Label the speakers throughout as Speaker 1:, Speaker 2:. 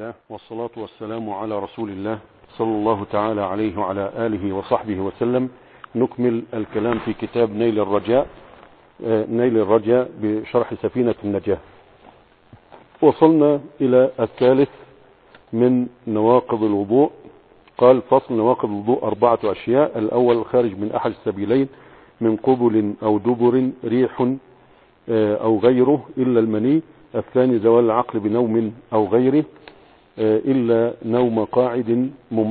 Speaker 1: الله والصلاة والسلام على رسول الله صلى الله تعالى عليه وعلى آله وصحبه وسلم. نكمل الكلام في كتاب نيل الرجاء بشرح سفينة النجاة. وصلنا إلى الثالث من نواقض الوضوء. قال: فصل نواقض الوضوء 4 أشياء. الأول: الخارج من أحد السبيلين من قبل أو دبر، ريح أو غيره إلا المني. الثاني: زوال العقل بنوم أو غيره إلا نوم قاعد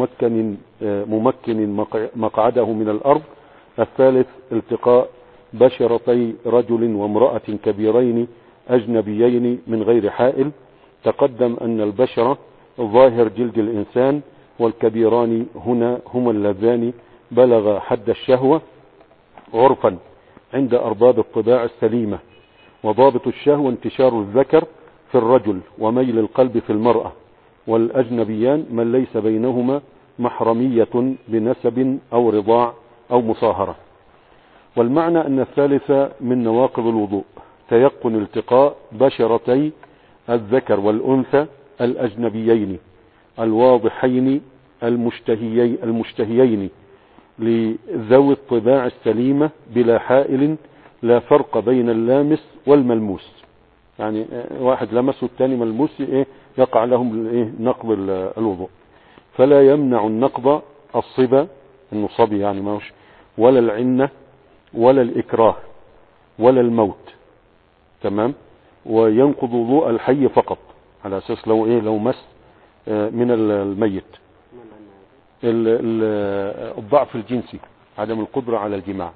Speaker 1: ممكن مقعده من الأرض. الثالث: التقاء بشرتي رجل وامرأة كبيرين أجنبيين من غير حائل. تقدم أن البشرة ظاهر جلد الإنسان، والكبيران هنا هما اللذان بلغ حد الشهوة عرفا عند أرباب الطباع السليمة. وضابط الشهوة انتشار الذكر في الرجل وميل القلب في المرأة. والأجنبيان من ليس بينهما محرمية بنسب أو رضاع أو مصاهرة. والمعنى أن الثالث من نواقض الوضوء تيقن التقاء بشرتي الذكر والأنثى الأجنبيين الواضحين المشتهيين لذوي الطباع السليمة بلا حائل، لا فرق بين اللامس والملموس. يعني واحد لمس والثاني ملموس يقع لهم نقض الوضوء. فلا يمنع النقض الصبا، انه صبي يعني ماهوش، ولا العنة ولا الإكراه ولا الموت. تمام. وينقض وضوء الحي فقط، على اساس لو مس من الميت. الضعف الجنسي، عدم القدرة على الجماع.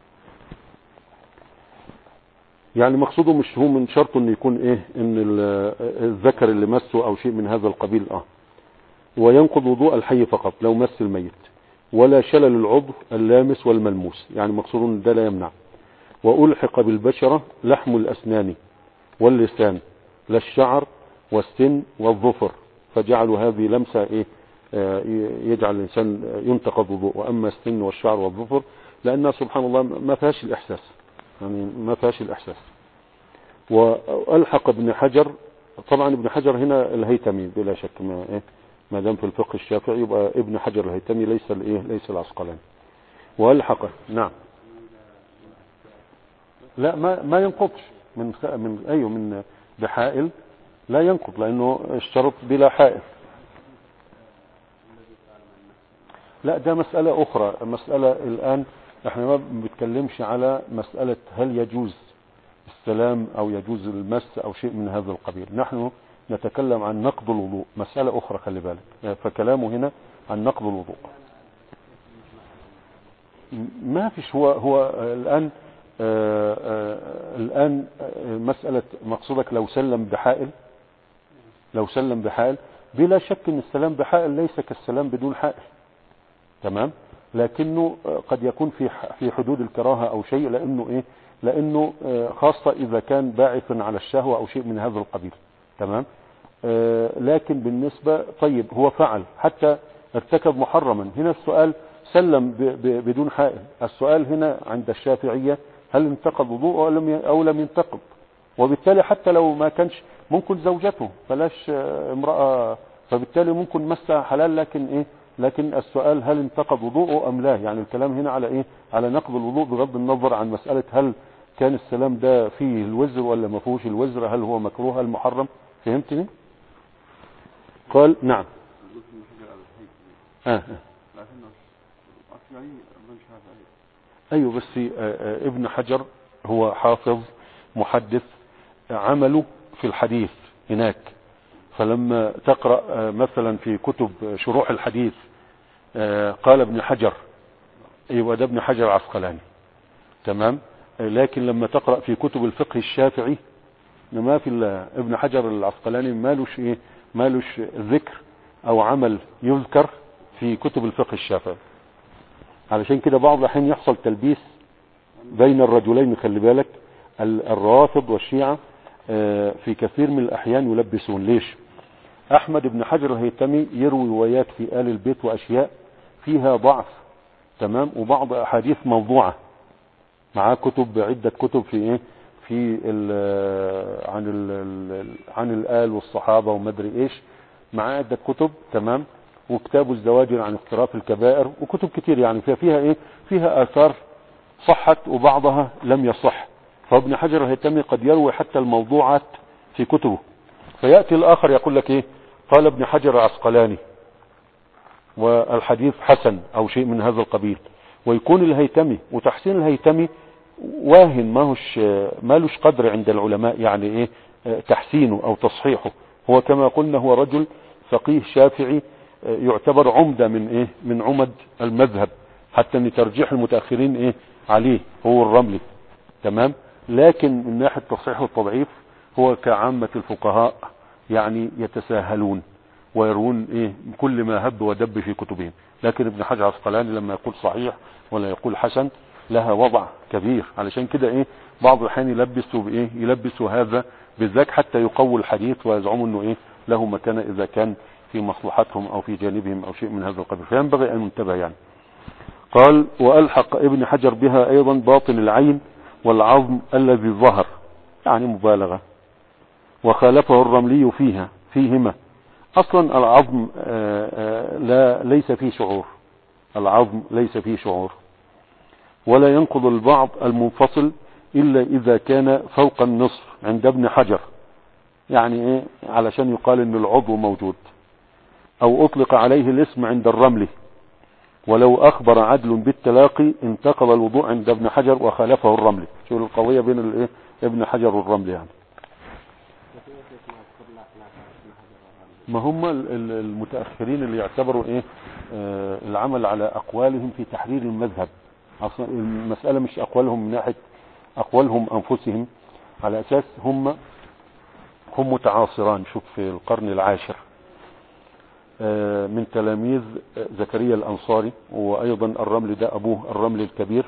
Speaker 1: يعني مقصوده مش هو من شرط انه يكون ان الذكر اللي مسه او شيء من هذا القبيل. وينقض وضوء الحي فقط لو مس الميت. ولا شلل العضو اللامس والملموس، يعني مقصود ان ده لا يمنع. وألحق بالبشرة لحم الأسنان واللسان، لا الشعر والسن والظفر، فجعلوا هذه لمسة يجعل الإنسان ينتقض وضوء. وأما السن والشعر والظفر لأنها سبحان الله ما فيهاش الإحساس، يعني ما فيهاش الإحساس. وألحق ابن حجر، طبعا ابن حجر هنا الهيتمي بلا شك، ما دام في الفقه الشافعي يبقى ابن حجر الهيتمي ليس العسقلاني. وألحق نعم، لا ما ينقضش من بحائل، لا ينقض لأنه الشرط بلا حائل. لا ده مسألة أخرى. مسألة الآن احنا ما بنتكلمش على مسألة هل يجوز السلام أو يجوز المس أو شيء من هذا القبيل. نحن نتكلم عن نقض الوضوء، مسألة أخرى خلي بالك. فكلامه هنا عن نقض الوضوء. ما فيش هو الآن مسألة مقصودك لو سلم بحائل بلا شك ان السلام بحائل ليس كالسلام بدون حائل. تمام. لكنه قد يكون في حدود الكراهة او شيء، لانه خاصة اذا كان باعثا على الشهوة او شيء من هذا القبيل. تمام. لكن بالنسبة طيب هو فعل حتى ارتكب محرما، هنا السؤال سلم بدون حائل. السؤال هنا عند الشافعية هل انتقض وضوءه او لم ينتقض. وبالتالي حتى لو ما كانش ممكن زوجته فلاش امرأة، فبالتالي ممكن مسها حلال، لكن السؤال هل انتقض وضوءه ام لا. يعني الكلام هنا على على نقض الوضوء بغض النظر عن مسألة هل كان السلام ده فيه الوزر ولا ما فيهوش الوزر، هل هو مكروه هل محرم. فهمتني؟ قال نعم. ايوه بس ابن حجر هو حافظ محدث، عمله في الحديث هناك. فلما تقرأ مثلا في كتب شروح الحديث قال ابن حجر، ايوه ده ابن حجر العسقلاني. تمام. لكن لما تقرأ في كتب الفقه الشافعي ما في ابن حجر العسقلاني مالوش ذكر او عمل يذكر في كتب الفقه الشافعي. علشان كده بعض الأحيان يحصل تلبيس بين الرجلين. خلي بالك الروافض والشيعة في كثير من الأحيان يلبسون. ليش؟ أحمد بن حجر الهيتمي يروي روايات في آل البيت وأشياء فيها ضعف. تمام. وبعض أحاديث موضوعة، معاه عدة كتب في عن الآل والصحابة ومدري إيش. معاه عدة كتب تمام، وكتاب الزواجر عن اقتراف الكبائر، وكتب كتير يعني فيها ايه، فيها آثار صحت وبعضها لم يصح. فابن حجر الهيثمي قد يروي حتى الموضوعات في كتبه، فيأتي الآخر يقول لك ايه، قال ابن حجر العسقلاني والحديث حسن او شيء من هذا القبيل، ويكون الهيثمي وتحسين الهيثمي واهن، مالوش قدر عند العلماء يعني ايه تحسينه او تصحيحه. هو كما قلنا هو رجل فقيه شافعي، يعتبر عمدة من ايه، من عمد المذهب، حتى ان ترجيح المتأخرين ايه عليه هو الرملي تمام. لكن من ناحية التصحيح والتضعيف هو كعامة الفقهاء يعني يتساهلون ويرون ايه كل ما هب ودب في كتبهم. لكن ابن حجر العسقلاني لما يقول صحيح ولا يقول حسن لها وضع كبير. علشان كده ايه بعض الاحيان يلبسوا بايه، يلبسوا هذا بالذات حتى يقوي الحديث ويزعموا انه ايه له مكانة اذا كان في مصلحتهم او في جانبهم او شيء من هذا القبيل، فينبغي ان ننتبه يعني. قال والحق ابن حجر بها ايضا باطن العين والعظم الذي ظهر، يعني مبالغة، وخالفه الرملي فيهما. اصلا العظم ليس فيه شعور، العظم ليس فيه شعور، ولا ينقض البعض المنفصل الا اذا كان فوق النصف عند ابن حجر، يعني ايه علشان يقال ان العضو موجود، او اطلق عليه الاسم عند الرملي، ولو اخبر عدل بالتلاقي انتقض الوضوء عند ابن حجر وخالفه الرملي. شو القضية بين الايه ابن حجر والرملي يعني. ما هم المتأخرين اللي يعتبروا ايه العمل على اقوالهم في تحرير المذهب. اصلا المسألة مش اقوالهم من ناحية اقوالهم انفسهم، على اساس هم متعاصران. شوف في القرن العاشر من تلاميذ زكريا الانصاري، وايضا الرملي ده ابوه الرملي الكبير،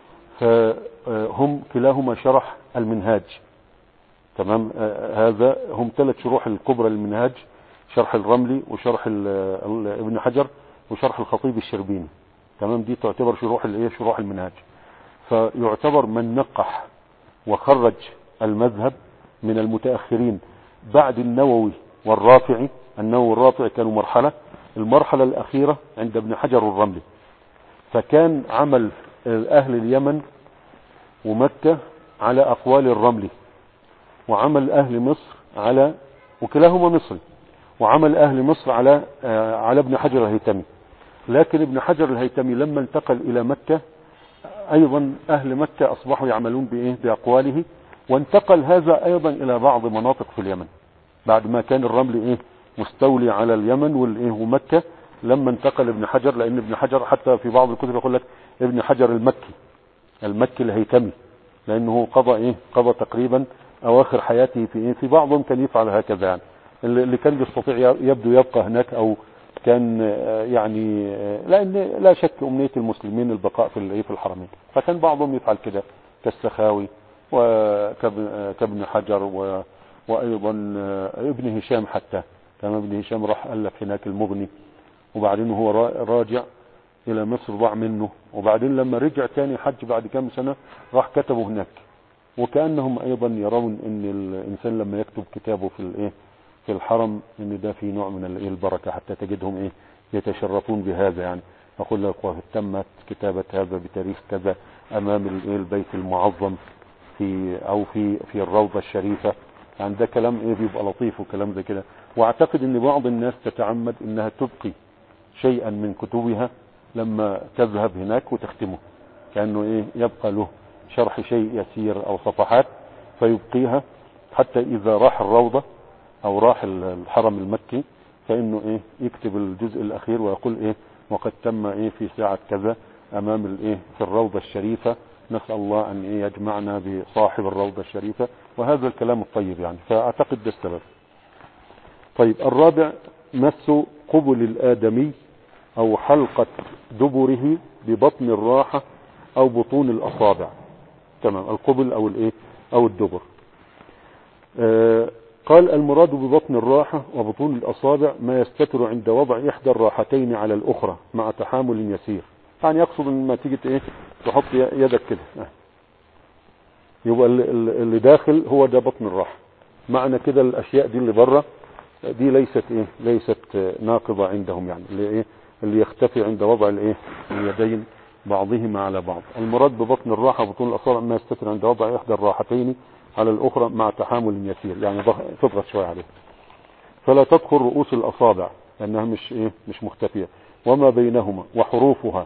Speaker 1: فهم كلاهما شرح المنهاج تمام. هذا هم 3 شروح الكبرى للمنهاج، شرح الرملي وشرح ابن حجر وشرح الخطيب الشربيني تمام. دي تعتبر شروح الايه، شروح المنهاج. فيعتبر من نقح وخرج المذهب من المتأخرين بعد النووي والرافعي. النووي والرافعي كانوا المرحلة الأخيرة عند ابن حجر والرملي. فكان عمل أهل اليمن ومكة على أقوال الرملي، وعمل أهل مصر على، وكلاهما مصري، وعمل أهل مصر على ابن حجر الهيثمي. لكن ابن حجر الهيثمي لما انتقل إلى مكة أيضا أهل مكة أصبحوا يعملون بإيه، بأقواله، وانتقل هذا أيضا إلى بعض مناطق في اليمن بعد ما كان الرملي إيه مستولي على اليمن والإيه ومكة. لما انتقل ابن حجر، لأن ابن حجر حتى في بعض الكتب يقول لك ابن حجر المكي الهيثمي، لأنه قضى تقريبا أواخر حياته في إيه، في بعضهم كان يفعل هكذا يعني. اللي كان يستطيع يبدو يبقى هناك، أو كان يعني لأن لا شك أمنية المسلمين البقاء في الحرمين، فكان بعضهم يفعل كده كالسخاوي وكابن حجر وأيضا ابن هشام. حتى كان ابن هشام راح ألف هناك المغني، وبعدين هو راجع إلى مصر ضاع منه، وبعدين لما رجع تاني حج بعد كام سنة راح كتبه هناك. وكأنهم أيضا يرون أن الإنسان لما يكتب كتابه في الحرم ان ده في نوع من البركة، حتى تجدهم يتشرفون بهذا يعني. اقول لك تمت كتابة هذا بتاريخ كذا امام البيت المعظم في الروضة الشريفة يعني. ده كلام بيبقى لطيف وكلام زي كده. واعتقد ان بعض الناس تتعمد انها تبقي شيئا من كتبها لما تذهب هناك وتختمه، كأنه يبقى له شرح شيء يسير او صفحات فيبقيها، حتى اذا راح الروضة او راح الحرم المكي فانه يكتب الجزء الاخير ويقول وقد تم في ساعة كذا امام في الروضة الشريفة، نسأل الله ان يجمعنا بصاحب الروضة الشريفة، وهذا الكلام الطيب يعني. فاعتقد ده السبب. طيب الرابع مس قبل الادمي او حلقة دبره ببطن الراحة او بطون الاصابع تمام. القبل او الدبر. قال المراد ببطن الراحة وبطون الأصابع ما يستتر عند وضع إحدى الراحتين على الأخرى مع تحامل يسير. يعني يقصد لما تيجي تحط يدك كده يبقى اللي داخل هو ده بطن الراحة. معنى كده الأشياء دي اللي بره دي ليست ايه، ليست ناقضة عندهم، يعني اللي ايه، اللي يختفي عند وضع الايه اليدين بعضهما على بعض. المراد ببطن الراحة بطون الاصابع ما يستتر عند وضع احدى الراحتين على الاخرى مع تحامل يسير، يعني تضغط شوية عليه. فلا تدخل رؤوس الاصابع لانها مش ايه، مش مختفية، وما بينهما وحروفها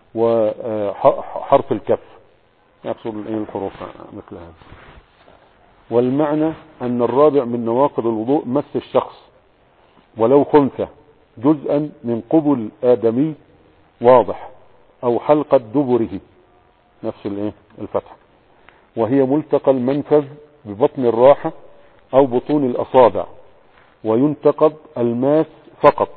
Speaker 1: وحرف الكف، يقصد ايه الحروف مثل هذا. والمعنى ان الرابع من نواقض الوضوء مس الشخص ولو خنثى جزءا من قبل آدمي واضح او حلقة دبره، نفس الايه الفتح، وهي ملتقى المنفذ ببطن الراحة او بطون الاصابع، وينتقد الماس فقط،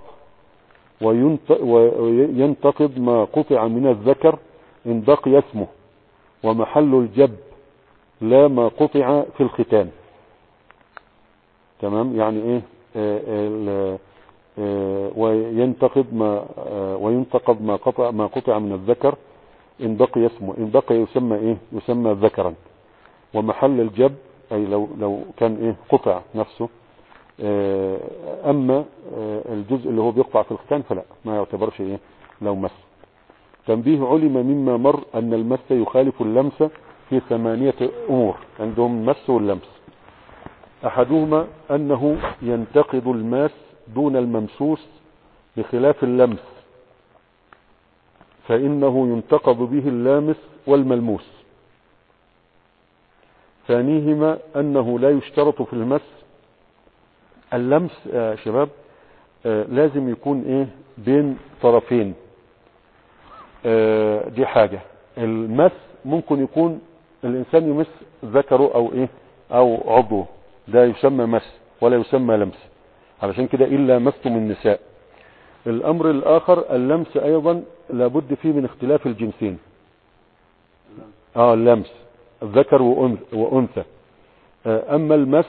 Speaker 1: وينتقد ما قطع من الذكر ان بقي اسمه، ومحل الجب لا ما قطع في الختان. تمام، يعني ايه وينتقد ما قطع من الذكر ان بقي اسمه، ان بقي يسمى ايه، يسمى ذكرا. ومحل الجب اي لو كان ايه قطع نفسه، اما الجزء اللي هو بيقطع في الختان فلا، ما يعتبرش ايه لو مس. تنبيه: علم مما مر ان المس يخالف اللمس في 8 امور عندهم، المس واللمس. احدهما انه ينتقد الماس دون الممسوس بخلاف اللمس، فانه ينتقد به اللامس والملموس. ثانيهما انه لا يشترط في المس اللمس شباب، لازم يكون ايه بين طرفين. دي حاجة. المس ممكن يكون الانسان يمس ذكره او ايه او عضوه، ده يسمى مس ولا يسمى لمس، علشان كده الا مستم النساء. الامر الاخر اللمس ايضا لابد فيه من اختلاف الجنسين. اللمس الذكر وانثى. اما المس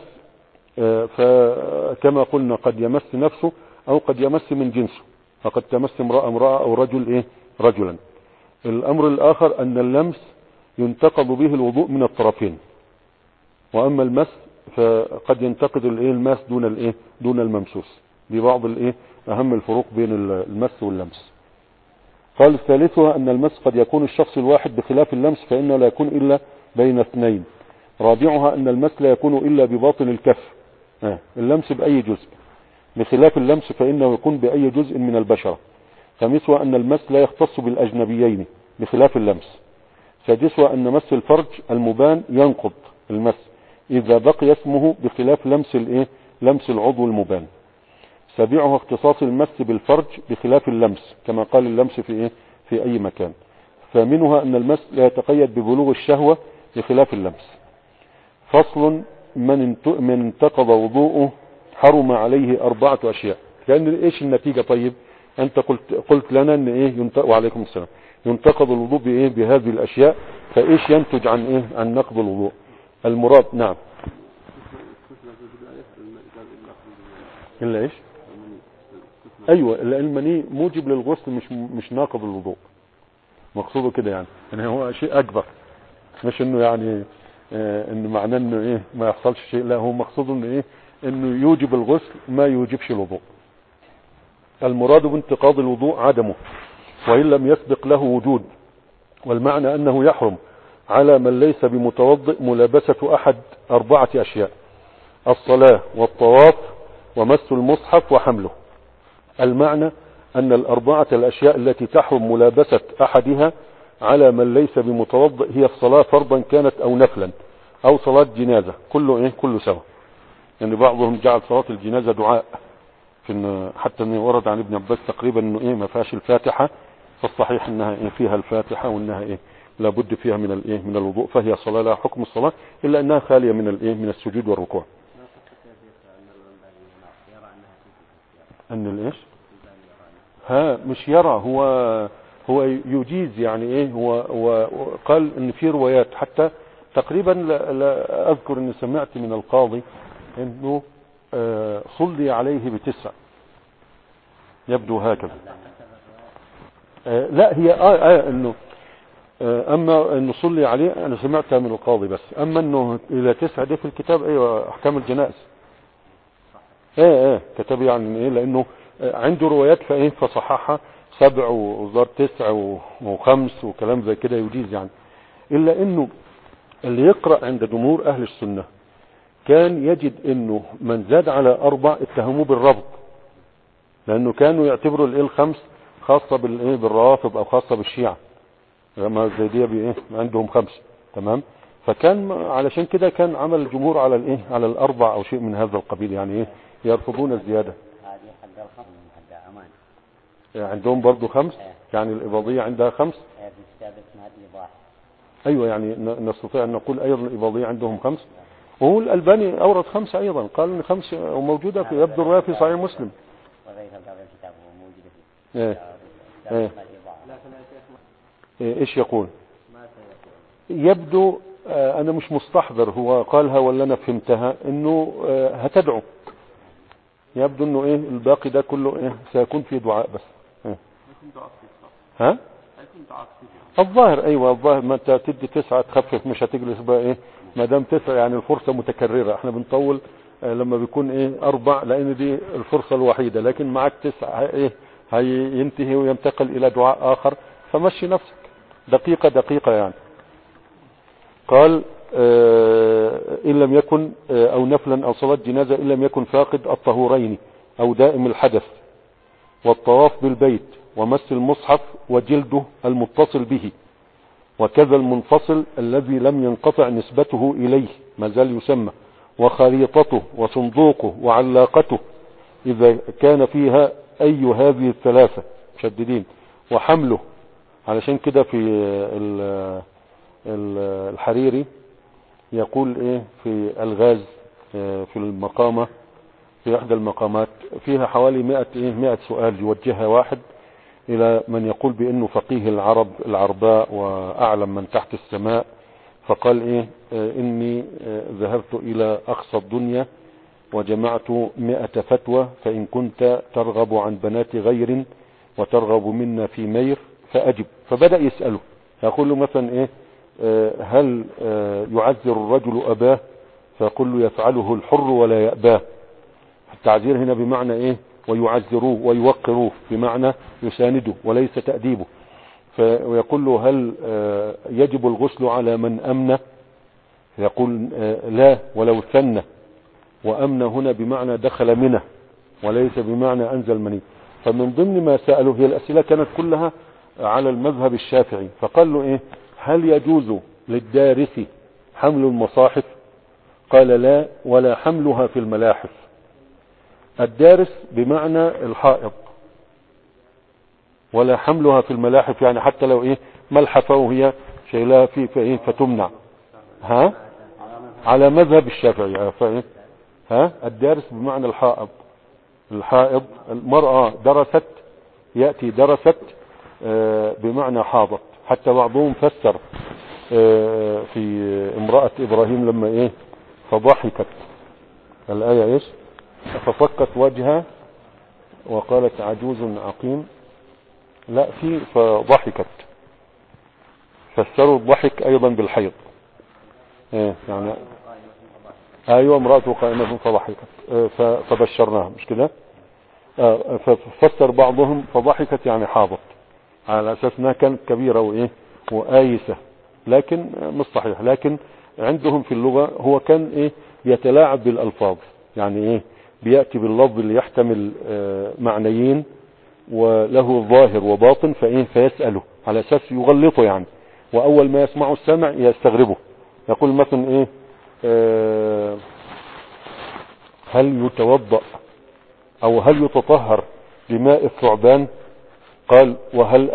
Speaker 1: فكما قلنا قد يمس نفسه او قد يمس من جنسه، فقد تمس امرأة او رجل ايه رجلا. الامر الاخر ان اللمس ينتقض به الوضوء من الطرفين، واما المس فقد ينتقد الايه الماس دون الايه دون الممسوس. دي بعض الايه اهم الفروق بين المس واللمس. قال: ثالثها ان المس قد يكون الشخص الواحد بخلاف اللمس فانه لا يكون الا بين اثنين. رابعها ان المس لا يكون الا بباطن الكف، اللمس باي جزء، بخلاف اللمس فانه يكون باي جزء من البشرة. خامسها ان المس لا يختص بالاجنبيين بخلاف اللمس. سادسها ان مس الفرج المبان ينقض المس اذا بقي اسمه بخلاف لمس الايه لمس العضو المبان. سابعها اختصاص المس بالفرج بخلاف اللمس كما قال اللمس في ايه في اي مكان. ثامنها ان المس لا يتقيد ببلوغ الشهوة بخلاف اللمس. فصل: من انتقض وضوءه حرم عليه 4 أشياء. كأن ايش النتيجة؟ طيب انت قلت لنا ان ايه وعليكم السلام، ينتقض الوضوء بايه بهذه الاشياء، فايش ينتج عن ايه عن نقض الوضوء؟ المراد نعم الا ايش؟ ايوه، المني موجب للغسل، مش ناقض الوضوء. مقصوده كده يعني هو شيء اكبر، مش انه يعني انه معناه انه ايه ما يحصلش شيء، لا هو مقصوده انه ايه انه يوجب الغسل ما يوجبش الوضوء. المراد بانتقاض الوضوء عدمه وان لم يسبق له وجود، والمعنى انه يحرم على من ليس بمتوضئ ملابسة احد 4 أشياء: الصلاة والطواف ومس المصحف وحمله. المعنى ان 4 الاشياء التي تحرم ملابسة احدها على من ليس بمتوضئ هي الصلاة فرضا كانت او نفلا او صلاة جنازة، كله سوا. يعني بعضهم جعل صلاة الجنازة دعاء، حتى انه ورد عن ابن عباس تقريبا انه ما فيهاش الفاتحة، فالصحيح انها فيها الفاتحة، وانها لابد فيها من الوضوء، فهي صلاة لها حكم الصلاة الا انها خالية من السجود والركوع. ان الايش مش يرى، هو يجيز، يعني هو قال ان في روايات حتى تقريبا لا اذكر اني سمعت من القاضي انه صلي عليه ب9، يبدو هكذا. لا هي انه اما انه صلي عليه انا سمعتها من القاضي بس، اما انه الى 9 دي في الكتاب، ايوه احكام الجنائز. كتب يعني ايه، لانه عنده روايات فايه فصححها 7 وزار 9 و5 وكلام زي كده يجيز يعني. الا انه اللي يقرأ عند جمهور اهل السنة كان يجد انه من زاد على 4 اتهموه بالربط، لانه كانوا يعتبروا الايه الخمس خاصة بالايه بالروافض او خاصة بالشيعة، ما الزيدية بايه عندهم 5. تمام. فكان علشان كده كان عمل الجمهور على الايه على ال4 او شيء من هذا القبيل، يعني ايه يرفضون الزيادة.
Speaker 2: هذه حق الخمس حق أمان.
Speaker 1: عندهم برضو 5، يعني الإباضية عندها 5.
Speaker 2: في كتاب اسمه الإيضاح.
Speaker 1: ايوه يعني نستطيع ان نقول ايضا الإباضية عندهم 5، وهو الألباني أورد 5 أيضا، قال إن 5 وموجودة في يبدو الرواية في صحيح مسلم.
Speaker 2: وغير هذا الكتاب موجود فيه.
Speaker 1: ايش يقول؟ يبدو انا مش مستحضر هو قالها ولا انا فهمتها انه هتدعو. يبدو انه ايه الباقي ده كله ايه سيكون فيه دعاء بس. ها الظاهر ايوه الظاهر ما انت تدي 9 تخفف مش هتجلس بقى ايه ما دام 9 يعني الفرصة متكررة. احنا بنطول لما بيكون ايه 4 لان دي الفرصة الوحيدة، لكن معك 9 ايه هينتهي وينتقل الى دعاء اخر، فمشي نفسك دقيقة يعني. قال إن لم يكن أو نفلا أو صلاة جنازة إن لم يكن فاقد الطهورين أو دائم الحدث، والطواف بالبيت ومس المصحف وجلده المتصل به، وكذا المنفصل الذي لم ينقطع نسبته إليه ما زال يسمى، وخريطته وصندوقه وعلاقته إذا كان فيها أي هذه الثلاثة مشددين، وحمله. علشان كده في الحريري يقول ايه في الغاز في المقامة في احدى المقامات فيها حوالي 100 سؤال يوجهها واحد الى من يقول بانه فقيه العرب العرباء واعلم من تحت السماء، فقال ايه اني ذهبت الى اقصى الدنيا وجمعت 100 فتوى، فان كنت ترغب عن بنات غير وترغب منا في مير فاجب. فبدأ يسأله يقول له مثلا ايه هل يعذر الرجل أباه؟ فيقول له يفعله الحر ولا يأباه. التعذير هنا بمعنى ايه ويعذروه ويوقروه بمعنى يسانده وليس تأديبه. ويقول له هل يجب الغسل على من أمنه؟ يقول لا ولو ثنى، وأمن هنا بمعنى دخل منه وليس بمعنى أنزل منه. فمن ضمن ما سأله هي الأسئلة كانت كلها على المذهب الشافعي، فقال له ايه هل يجوز للدارس حمل المصاحف؟ قال لا ولا حملها في الملاحف. الدارس بمعنى الحائض، ولا حملها في الملاحف يعني حتى لو ايه ملحفة وهي شيلها فيه فتمنع. ها على مذهب الشافعي فايه الدارس بمعنى الحائض المرأة درست يأتي درست بمعنى حاضت. حتى بعضهم فسر في امرأة ابراهيم لما ايه فضحكت الآية ايش ففكت وجهها وقالت عجوز عقيم، لا في فضحكت، فسروا الضحك ايضا بالحيض يعني ايوه امرأته قائمة فضحكت فبشرناها مش كده. ففسر بعضهم فضحكت يعني حاضت على اساس انها كانت كبيرة وايه وآيسة، لكن مش صحيح. لكن عندهم في اللغة هو كان ايه يتلاعب بالالفاظ، يعني ايه بيأتي باللفظ اللي يحتمل معنيين وله ظاهر وباطن فايه فيسأله على اساس يغلطه يعني، واول ما يسمعه السامع يستغربه. يقول مثلا ايه هل يتوضأ او هل يتطهر بماء الثعبان؟ قال وهل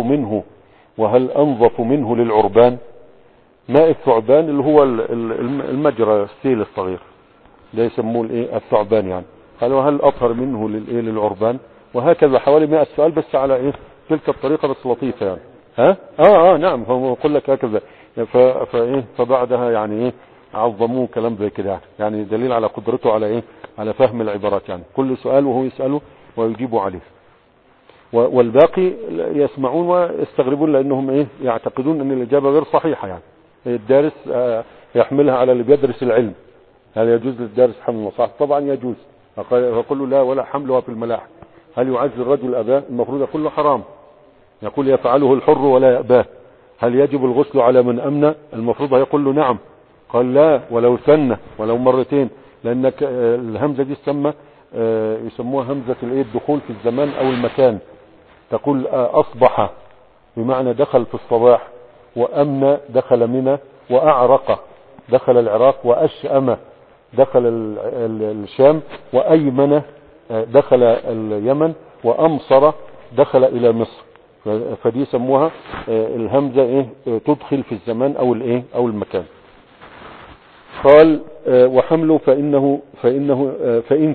Speaker 1: انظف منه للعربان؟ ماء الثعبان اللي هو المجرى السيل الصغير ده يسموه الايه الثعبان يعني. قال وهل اطهر منه للعربان؟ وهكذا حوالي 100 سؤال بس على ايه تلك الطريقة بس لطيفة يعني. نعم هو يقول لك هكذا. فبعدها يعني ايه عظموه كلام زي كده يعني دليل على قدرته على ايه على فهم العبارات يعني. كل سؤال وهو يسأله ويجيب عليه، والباقي يسمعون ويستغربون لانهم ايه يعتقدون ان الاجابة غير صحيحة يعني. الدارس يحملها على اللي بيدرس العلم. هل يجوز للدارس حمل المصاحف؟ طبعا يجوز فقل له لا ولا حملها في الملاحة. هل يعز الرجل أباه؟ المفروض يقول له حرام. يقول يفعله الحر ولا يأباه. هل يجب الغسل على من أمنى؟ المفروض يقول له نعم. قال لا ولو ثنى ولو مرتين، لأنك الهمزة دي يسموها همزة الدخول في الزمان أو المكان. تقول أصبح بمعنى دخل في الصباح، وأمنى دخل منى، وأعرق دخل العراق، وأشأم دخل الشام، وأيمن دخل اليمن، وأمصر دخل إلى مصر. فدي سموها الهمزة تدخل في الزمان أو المكان. قال وحمله فإن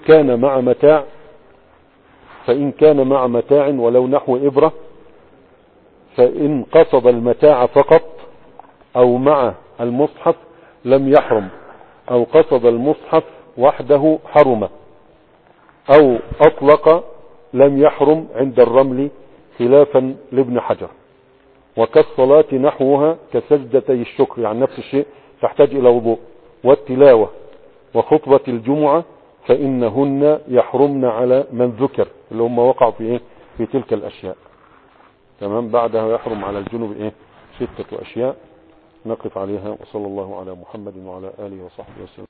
Speaker 1: كان مع متاع ولو نحو إبرة، فإن قصد المتاع فقط أو مع المصحف لم يحرم، أو قصد المصحف وحده حرم، أو أطلق لم يحرم عند الرمل، خلافا لابن حجر. وكالصلاة نحوها كسجدتي الشكر، يعني نفس الشيء تحتاج إلى وضوء، والتلاوة وخطبة الجمعة فإنهن يحرمن على من ذكر، اللي هم وقعوا في تلك الأشياء. تمام. بعدها يحرم على الجنوب 6 أشياء نقف عليها. وصلى الله على محمد وعلى آله وصحبه وسلم.